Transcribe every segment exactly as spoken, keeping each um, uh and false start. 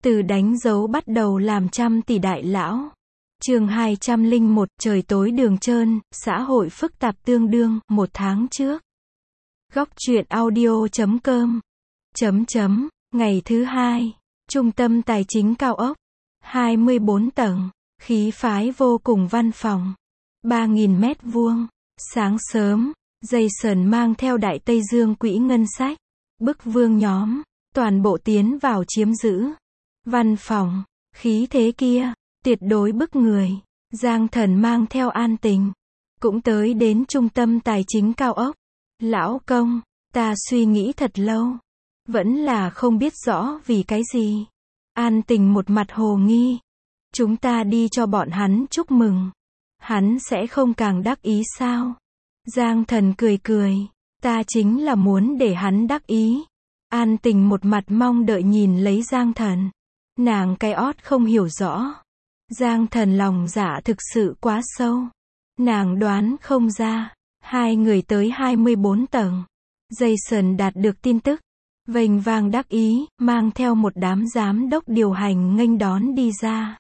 Từ đánh dấu bắt đầu làm trăm tỷ đại lão. Chương hai trăm lẻ một, trời tối đường trơn, xã hội phức tạp tương đương, một tháng trước. Góc truyện audio chấm com. Chấm chấm, ngày thứ hai. Trung tâm tài chính cao ốc. hai mươi bốn tầng. Khí phái vô cùng văn phòng. ba nghìn mét vuông. Sáng sớm, Jason mang theo Đại Tây Dương quỹ ngân sách. Bức vương nhóm, toàn bộ tiến vào chiếm giữ. Văn phòng, khí thế kia, tuyệt đối bức người. Giang Thần mang theo An Tình, cũng tới đến trung tâm tài chính cao ốc. Lão công, ta suy nghĩ thật lâu, vẫn là không biết rõ vì cái gì. An Tình một mặt hồ nghi. Chúng ta đi cho bọn hắn chúc mừng. Hắn sẽ không càng đắc ý sao? Giang Thần cười cười. Ta chính là muốn để hắn đắc ý. An Tình một mặt mong đợi nhìn lấy Giang Thần. Nàng cái ót không hiểu rõ. Giang Thần lòng dạ thực sự quá sâu. Nàng đoán không ra. Hai người tới hai mươi bốn tầng. Jason đạt được tin tức. Vênh vang đắc ý, mang theo một đám giám đốc điều hành nghênh đón đi ra.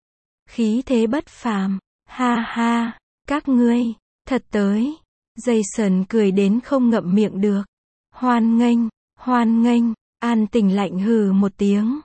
Khí thế bất phàm. Ha ha, các ngươi, thật tới. Jason cười đến không ngậm miệng được. Hoan nghênh, hoan nghênh. An Tình lạnh hừ một tiếng.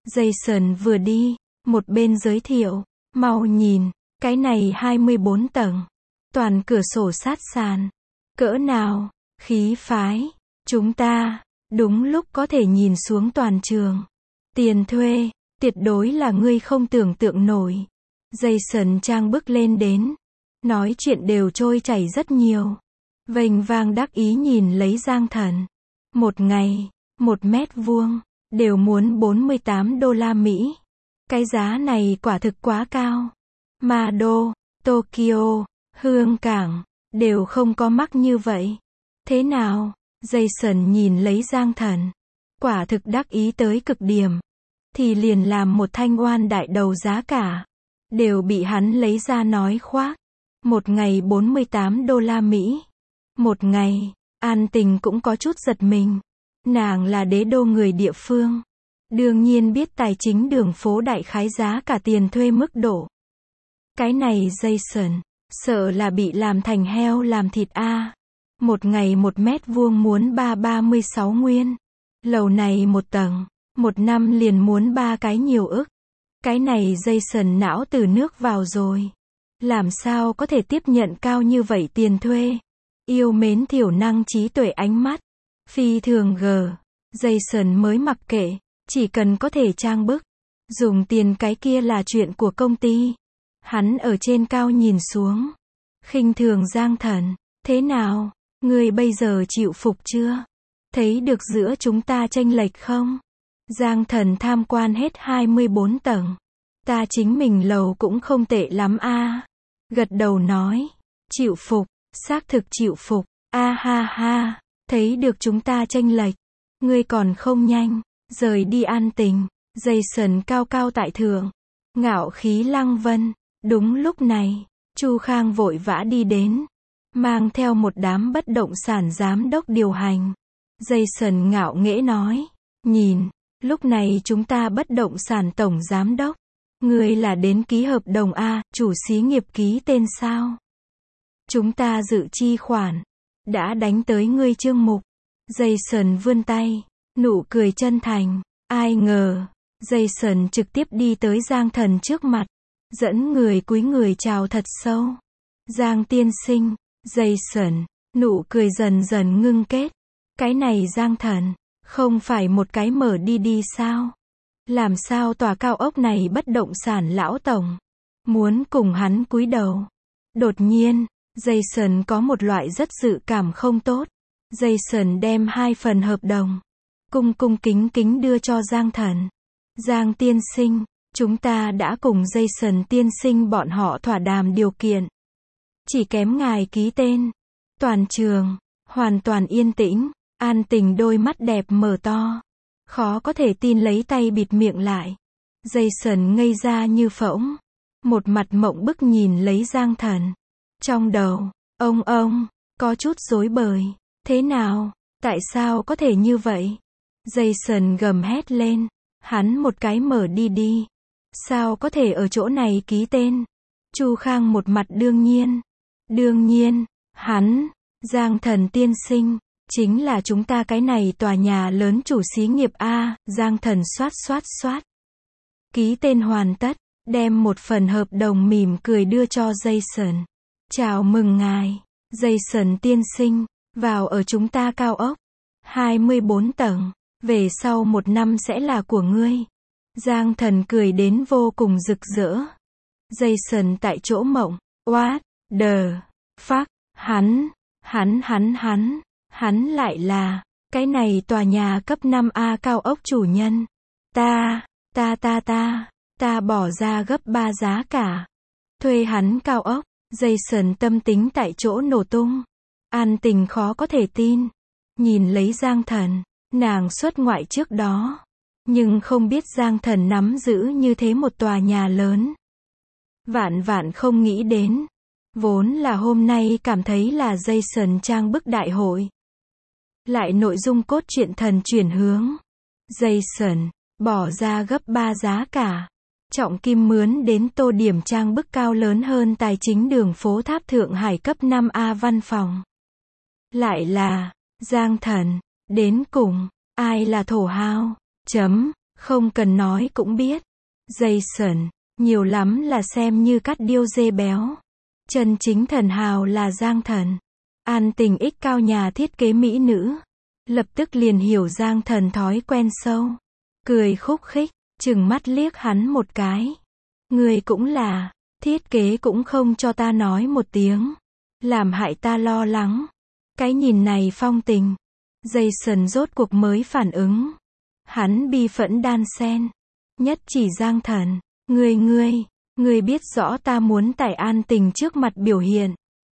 Jason vừa đi, một bên giới thiệu. Mau nhìn, cái này hai mươi bốn tầng. Toàn cửa sổ sát sàn. Cỡ nào, khí phái. Chúng ta, đúng lúc có thể nhìn xuống toàn trường. Tiền thuê, tuyệt đối là ngươi không tưởng tượng nổi. Jason trang bước lên đến. Nói chuyện đều trôi chảy rất nhiều. Vênh vang đắc ý nhìn lấy Giang Thần. Một ngày, một mét vuông, đều muốn bốn mươi tám đô la Mỹ. Cái giá này quả thực quá cao. Ma Đô, Tokyo, Hương Cảng, đều không có mắc như vậy. Thế nào? Jason nhìn lấy Giang Thần. Quả thực đắc ý tới cực điểm. Thì liền làm một thanh oan đại đầu giá cả. Đều bị hắn lấy ra nói khoác. Một ngày bốn mươi tám đô la Mỹ. Một ngày, An Tình cũng có chút giật mình. Nàng là đế đô người địa phương. Đương nhiên biết tài chính đường phố đại khái giá cả tiền thuê mức độ. Cái này Jason, sợ là bị làm thành heo làm thịt a. Một ngày một mét vuông muốn ba ba mươi sáu nguyên. Lầu này một tầng, một năm liền muốn ba cái nhiều ức. Cái này Jason não từ nước vào rồi. Làm sao có thể tiếp nhận cao như vậy tiền thuê? Yêu mến thiểu năng trí tuệ ánh mắt. Phi thường gờ. Jason mới mặc kệ. Chỉ cần có thể trang bức. Dùng tiền cái kia là chuyện của công ty. Hắn ở trên cao nhìn xuống. Khinh thường Giang Thần. Thế nào? Ngươi bây giờ chịu phục chưa? Thấy được giữa chúng ta chênh lệch không? Giang Thần tham quan hết hai mươi bốn tầng. Ta chính mình lầu cũng không tệ lắm a. Gật đầu nói. Chịu phục, xác thực chịu phục. A ha ha, thấy được chúng ta chênh lệch. Ngươi còn không nhanh, rời đi. An Tình. Jason cao cao tại thượng. Ngạo khí lăng vân. Đúng lúc này, Chu Khang vội vã đi đến. Mang theo một đám bất động sản giám đốc điều hành. Jason ngạo nghễ nói. Nhìn, lúc này chúng ta bất động sản tổng giám đốc. Ngươi là đến ký hợp đồng A, chủ xí nghiệp ký tên sao? Chúng ta dự chi khoản. Đã đánh tới ngươi chương mục. Jason vươn tay. Nụ cười chân thành. Ai ngờ. Jason trực tiếp đi tới Giang Thần trước mặt. Dẫn người cúi người chào thật sâu. Giang tiên sinh. Jason. Nụ cười dần dần ngưng kết. Cái này Giang Thần. Không phải một cái mở đi đi sao? Làm sao tòa cao ốc này bất động sản lão tổng muốn cùng hắn cúi đầu? Đột nhiên, Jason có một loại rất dự cảm không tốt. Jason đem hai phần hợp đồng. Cung cung kính kính đưa cho Giang Thần. Giang tiên sinh, chúng ta đã cùng Jason tiên sinh bọn họ thỏa đàm điều kiện. Chỉ kém ngài ký tên. Toàn trường, hoàn toàn yên tĩnh. An Tình đôi mắt đẹp mở to. Khó có thể tin lấy tay bịt miệng lại. Jason ngây ra như phỗng. Một mặt mộng bức nhìn lấy Giang Thần. Trong đầu, ông ông, có chút rối bời. Thế nào? Tại sao có thể như vậy? Jason gầm hét lên. Hắn một cái mở đi đi. Sao có thể ở chỗ này ký tên? Chu Khang một mặt đương nhiên. Đương nhiên, hắn, Giang Thần tiên sinh, chính là chúng ta cái này tòa nhà lớn chủ xí nghiệp A, Giang Thần xoát xoát xoát. Ký tên hoàn tất, đem một phần hợp đồng mỉm cười đưa cho Jason. Chào mừng ngài, Jason tiên sinh, vào ở chúng ta cao ốc. hai mươi bốn tầng, về sau một năm sẽ là của ngươi. Giang Thần cười đến vô cùng rực rỡ. Jason tại chỗ mộng, what the fuck, hắn, hắn hắn hắn, hắn lại là, cái này tòa nhà cấp năm A cao ốc chủ nhân. Ta, ta ta ta, ta bỏ ra gấp ba giá cả. Thuê hắn cao ốc, Jason tâm tính tại chỗ nổ tung. An Tình khó có thể tin. Nhìn lấy Giang Thần, nàng xuất ngoại trước đó. Nhưng không biết Giang Thần nắm giữ như thế một tòa nhà lớn. Vạn vạn không nghĩ đến. Vốn là hôm nay cảm thấy là Jason trang bức đại hội. Lại nội dung cốt truyện thần chuyển hướng. Jason, bỏ ra gấp ba giá cả. Trọng kim mướn đến tô điểm trang bức cao lớn hơn tài chính đường phố Tháp Thượng Hải cấp năm A văn phòng. Lại là, Giang Thần, đến cùng, ai là thổ hào? Chấm, không cần nói cũng biết. Jason, nhiều lắm là xem như cắt điêu dê béo. Chân chính thần hào là Giang Thần. An Tình ích cao nhà thiết kế mỹ nữ. Lập tức liền hiểu Giang Thần thói quen sâu. Cười khúc khích, chừng mắt liếc hắn một cái. Người cũng là, thiết kế cũng không cho ta nói một tiếng. Làm hại ta lo lắng. Cái nhìn này phong tình. Jason rốt cuộc mới phản ứng. Hắn bi phẫn đan sen. Nhất chỉ Giang Thần. Ngươi ngươi, ngươi biết rõ ta muốn tại An Tình trước mặt biểu hiện.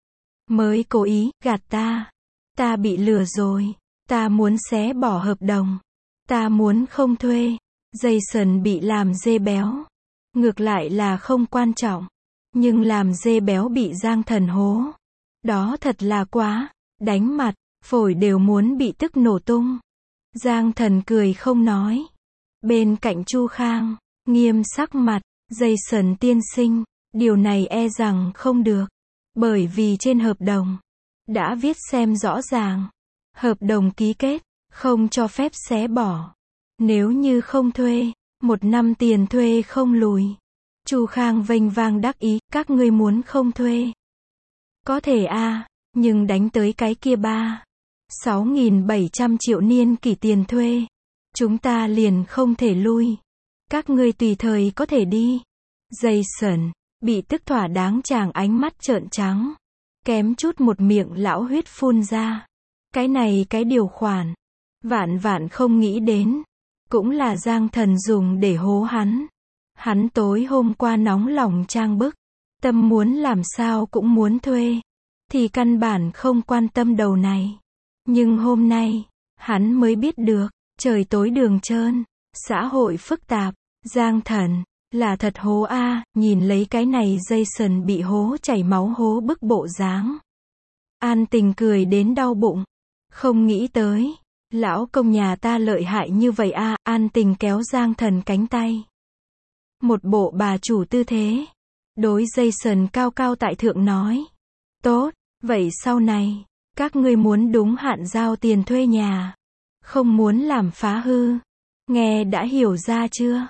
Mới cố ý, gạt ta. Ta bị lừa rồi. Ta muốn xé bỏ hợp đồng. Ta muốn không thuê. Jason bị làm dê béo. Ngược lại là không quan trọng. Nhưng làm dê béo bị Giang Thần hố. Đó thật là quá. Đánh mặt, phổi đều muốn bị tức nổ tung. Giang Thần cười không nói. Bên cạnh Chu Khang, nghiêm sắc mặt. Jason tiên sinh, điều này e rằng không được. Bởi vì trên hợp đồng, đã viết xem rõ ràng. Hợp đồng ký kết, không cho phép xé bỏ. Nếu như không thuê, một năm tiền thuê không lùi. Chu Khang vênh vang đắc ý, các ngươi muốn không thuê. Có thể a, nhưng đánh tới cái kia ba. sáu nghìn bảy trăm triệu niên kỷ tiền thuê. Chúng ta liền không thể lui. Các ngươi tùy thời có thể đi. Jason, bị tức thỏa đáng chàng ánh mắt trợn trắng. Kém chút một miệng lão huyết phun ra. Cái này cái điều khoản. Vạn vạn không nghĩ đến. Cũng là Giang Thần dùng để hố hắn. Hắn tối hôm qua nóng lòng trang bức. Tâm muốn làm sao cũng muốn thuê. Thì căn bản không quan tâm đầu này. Nhưng hôm nay, hắn mới biết được. Trời tối đường trơn. Xã hội phức tạp. Giang Thần, là thật hố a, nhìn lấy cái này Jason bị hố chảy máu hố bức bộ dáng. An Tình cười đến đau bụng. Không nghĩ tới. Lão công nhà ta lợi hại như vậy a, An Tình kéo Giang Thần cánh tay. Một bộ bà chủ tư thế. Đối Jason cao cao tại thượng nói. Tốt, vậy sau này, các ngươi muốn đúng hạn giao tiền thuê nhà. Không muốn làm phá hư. Nghe đã hiểu ra chưa?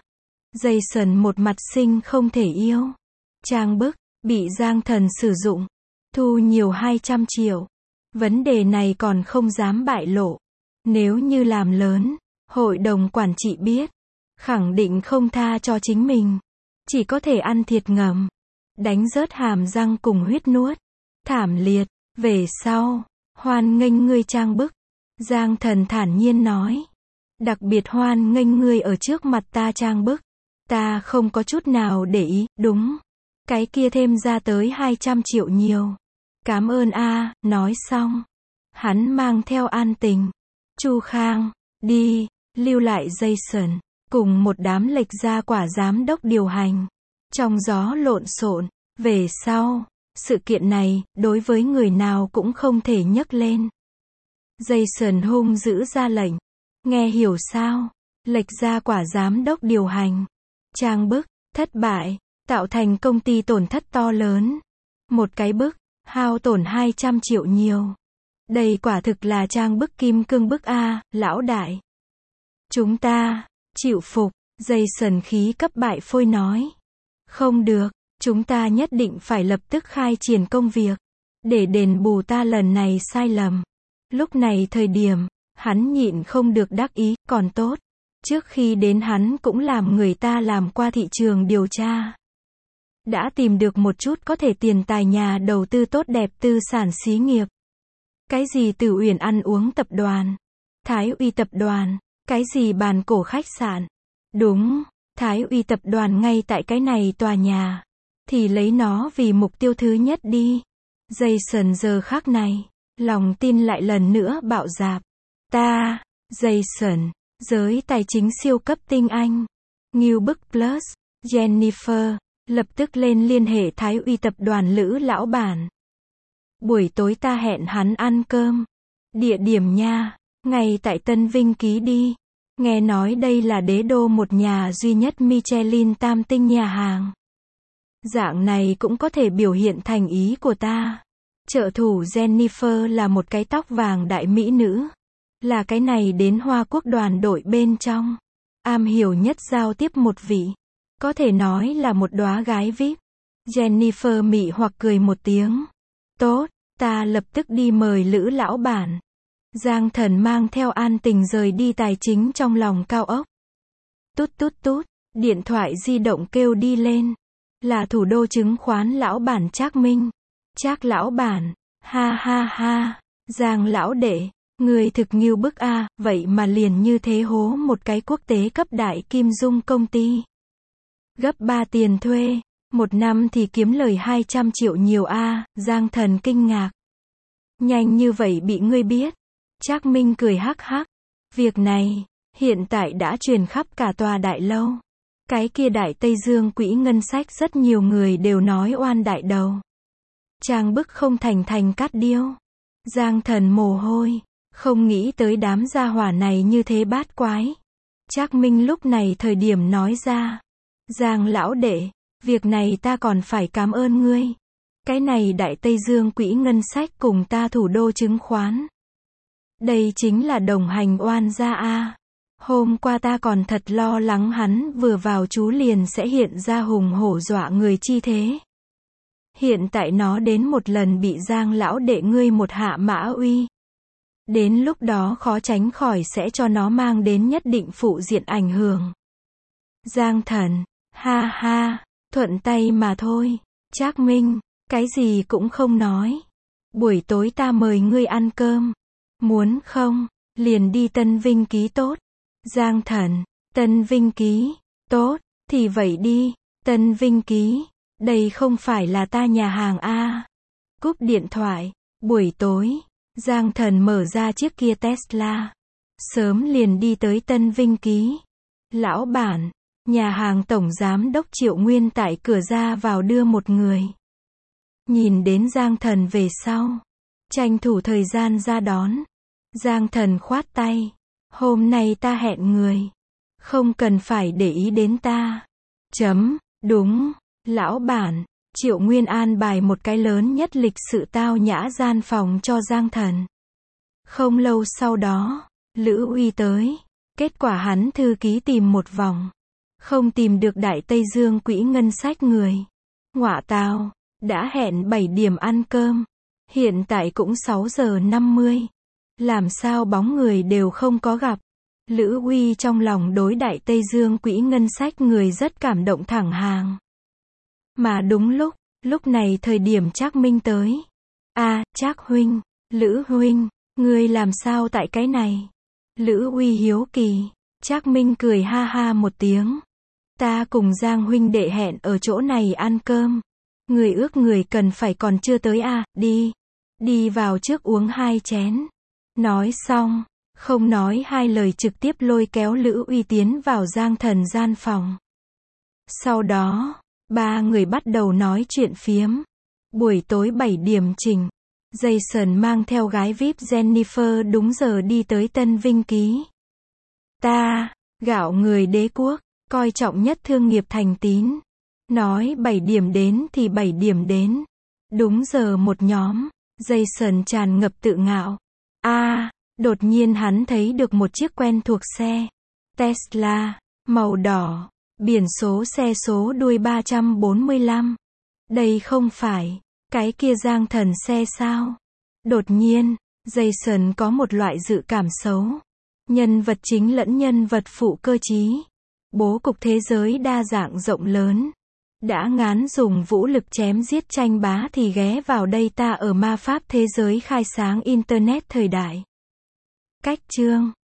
Jason một mặt sinh không thể yêu. Trang bức, bị Giang Thần sử dụng. Thu nhiều hai trăm triệu. Vấn đề này còn không dám bại lộ. Nếu như làm lớn, hội đồng quản trị biết. Khẳng định không tha cho chính mình. Chỉ có thể ăn thiệt ngầm. Đánh rớt hàm răng cùng huyết nuốt. Thảm liệt, về sau. Hoan nghênh ngươi trang bức. Giang Thần thản nhiên nói. Đặc biệt hoan nghênh ngươi ở trước mặt ta trang bức. Ta không có chút nào để ý, đúng. Cái kia thêm ra tới hai trăm triệu nhiều. Cảm ơn a, nói xong. Hắn mang theo An Tình. Chu Khang, đi, lưu lại Jason. Cùng một đám lệch ra quả giám đốc điều hành. Trong gió lộn xộn. Về sau, sự kiện này, đối với người nào cũng không thể nhấc lên. Jason hung dữ ra lệnh. Nghe hiểu sao? lệch ra quả giám đốc điều hành. Trang bức, thất bại, tạo thành công ty tổn thất to lớn. Một cái bức, hao tổn hai trăm triệu nhiều. Đây quả thực là trang bức kim cương bức A, lão đại. Chúng ta, chịu phục, Jason khí cấp bại phôi nói. Không được, chúng ta nhất định phải lập tức khai triển công việc, để đền bù ta lần này sai lầm. Lúc này thời điểm, hắn nhịn không được đắc ý, còn tốt. Trước khi đến hắn cũng làm người ta làm qua thị trường điều tra. Đã tìm được một chút có thể tiền tài nhà đầu tư tốt đẹp tư sản xí nghiệp. Cái gì Tử Uyển ăn uống tập đoàn, Thái Uy tập đoàn, cái gì bàn cổ khách sạn. Đúng, Thái Uy tập đoàn ngay tại cái này tòa nhà. Thì lấy nó vì mục tiêu thứ nhất đi. Jason giờ khắc này, lòng tin lại lần nữa bạo dạp. Ta, Jason, giới tài chính siêu cấp tinh anh, Ngưu Bức Plus, Jennifer, lập tức lên liên hệ Thái Uy tập đoàn Lữ lão bản. Buổi tối ta hẹn hắn ăn cơm. Địa điểm nha, ngay tại Tân Vinh Ký đi. Nghe nói đây là đế đô một nhà duy nhất Michelin tam tinh nhà hàng. Dạng này cũng có thể biểu hiện thành ý của ta. Trợ thủ Jennifer là một cái tóc vàng đại mỹ nữ. Là cái này đến Hoa Quốc đoàn đội bên trong. Am hiểu nhất giao tiếp một vị. Có thể nói là một đóa gái vi ai pi. Jennifer mị hoặc cười một tiếng. Tốt, ta lập tức đi mời Lữ lão bản. Giang Thần mang theo An Tình rời đi tài chính trong lòng cao ốc. Tút tút tút, điện thoại di động kêu đi lên. Là thủ đô chứng khoán lão bản Trác Minh. Trác lão bản, ha ha ha, Giang lão đệ, người thực ngưu bức a, vậy mà liền như thế hố một cái quốc tế cấp đại kim dung công ty. Gấp ba tiền thuê, một năm thì kiếm lời hai trăm triệu nhiều a, Giang Thần kinh ngạc. Nhanh như vậy bị ngươi biết. Trác Minh cười hắc hắc. Việc này, hiện tại đã truyền khắp cả tòa đại lâu. Cái kia đại Tây Dương quỹ ngân sách rất nhiều người đều nói oan đại đầu. Trang bức không thành thành cát điêu. Giang Thần mồ hôi, không nghĩ tới đám gia hỏa này như thế bát quái. Trác Minh lúc này thời điểm nói ra. Giang lão đệ, việc này ta còn phải cảm ơn ngươi. Cái này đại Tây Dương quỹ ngân sách cùng ta thủ đô chứng khoán. Đây chính là đồng hành oan gia a. Hôm qua ta còn thật lo lắng hắn vừa vào chú liền sẽ hiện ra hùng hổ dọa người chi thế. Hiện tại nó đến một lần bị Giang lão đệ ngươi một hạ mã uy. Đến lúc đó khó tránh khỏi sẽ cho nó mang đến nhất định phụ diện ảnh hưởng. Giang Thần, ha ha, thuận tay mà thôi. Trác Minh, cái gì cũng không nói. Buổi tối ta mời ngươi ăn cơm. Muốn không, liền đi Tân Vinh Ký tốt. Giang Thần, Tân Vinh Ký, tốt, thì vậy đi, Tân Vinh Ký, đây không phải là ta nhà hàng a. Cúp điện thoại, buổi tối, Giang Thần mở ra chiếc kia Tesla. Sớm liền đi tới Tân Vinh Ký. Lão bản, nhà hàng tổng giám đốc Triệu Nguyên tại cửa ra vào đưa một người. Nhìn đến Giang Thần về sau, tranh thủ thời gian ra đón. Giang Thần khoát tay. Hôm nay ta hẹn người. Không cần phải để ý đến ta. Chấm, đúng, lão bản. Triệu Nguyên an bài một cái lớn nhất lịch sự tao nhã gian phòng cho Giang Thần. Không lâu sau đó, Lữ Uy tới. Kết quả hắn thư ký tìm một vòng. Không tìm được đại Tây Dương quỹ ngân sách người. Ngọa tào, đã hẹn bảy điểm ăn cơm. Hiện tại cũng sáu giờ năm mươi. Làm sao bóng người đều không có gặp. Lữ Uy trong lòng đối đại Tây Dương quỹ ngân sách người rất cảm động thẳng hàng. Mà đúng lúc, lúc này thời điểm Trác Minh tới. A, Trác huynh, Lữ huynh, ngươi làm sao tại cái này? Lữ Uy hiếu kỳ. Trác Minh cười ha ha một tiếng. Ta cùng Giang huynh đệ hẹn ở chỗ này ăn cơm. Người ước người cần phải còn chưa tới a, đi. Đi vào trước uống hai chén. Nói xong, không nói hai lời trực tiếp lôi kéo Lữ Uy tiến vào Giang Thần gian phòng. Sau đó, ba người bắt đầu nói chuyện phiếm. Buổi tối bảy điểm trình, Jason mang theo gái vi ai pi Jennifer đúng giờ đi tới Tân Vinh Ký. Ta, Gạo người đế quốc, coi trọng nhất thương nghiệp thành tín. Nói bảy điểm đến thì bảy điểm đến. Đúng giờ một nhóm. Jason tràn ngập tự ngạo. A, à, đột nhiên hắn thấy được một chiếc quen thuộc xe. Tesla, màu đỏ, biển số xe số đuôi ba trăm bốn mươi lăm. Đây không phải cái kia giang thần xe sao? Đột nhiên, Jason có một loại dự cảm xấu. Nhân vật chính lẫn nhân vật phụ cơ trí. Bố cục thế giới đa dạng rộng lớn. Đã ngán dùng vũ lực chém giết tranh bá thì ghé vào đây ta ở ma pháp thế giới khai sáng Internet thời đại. Cách chương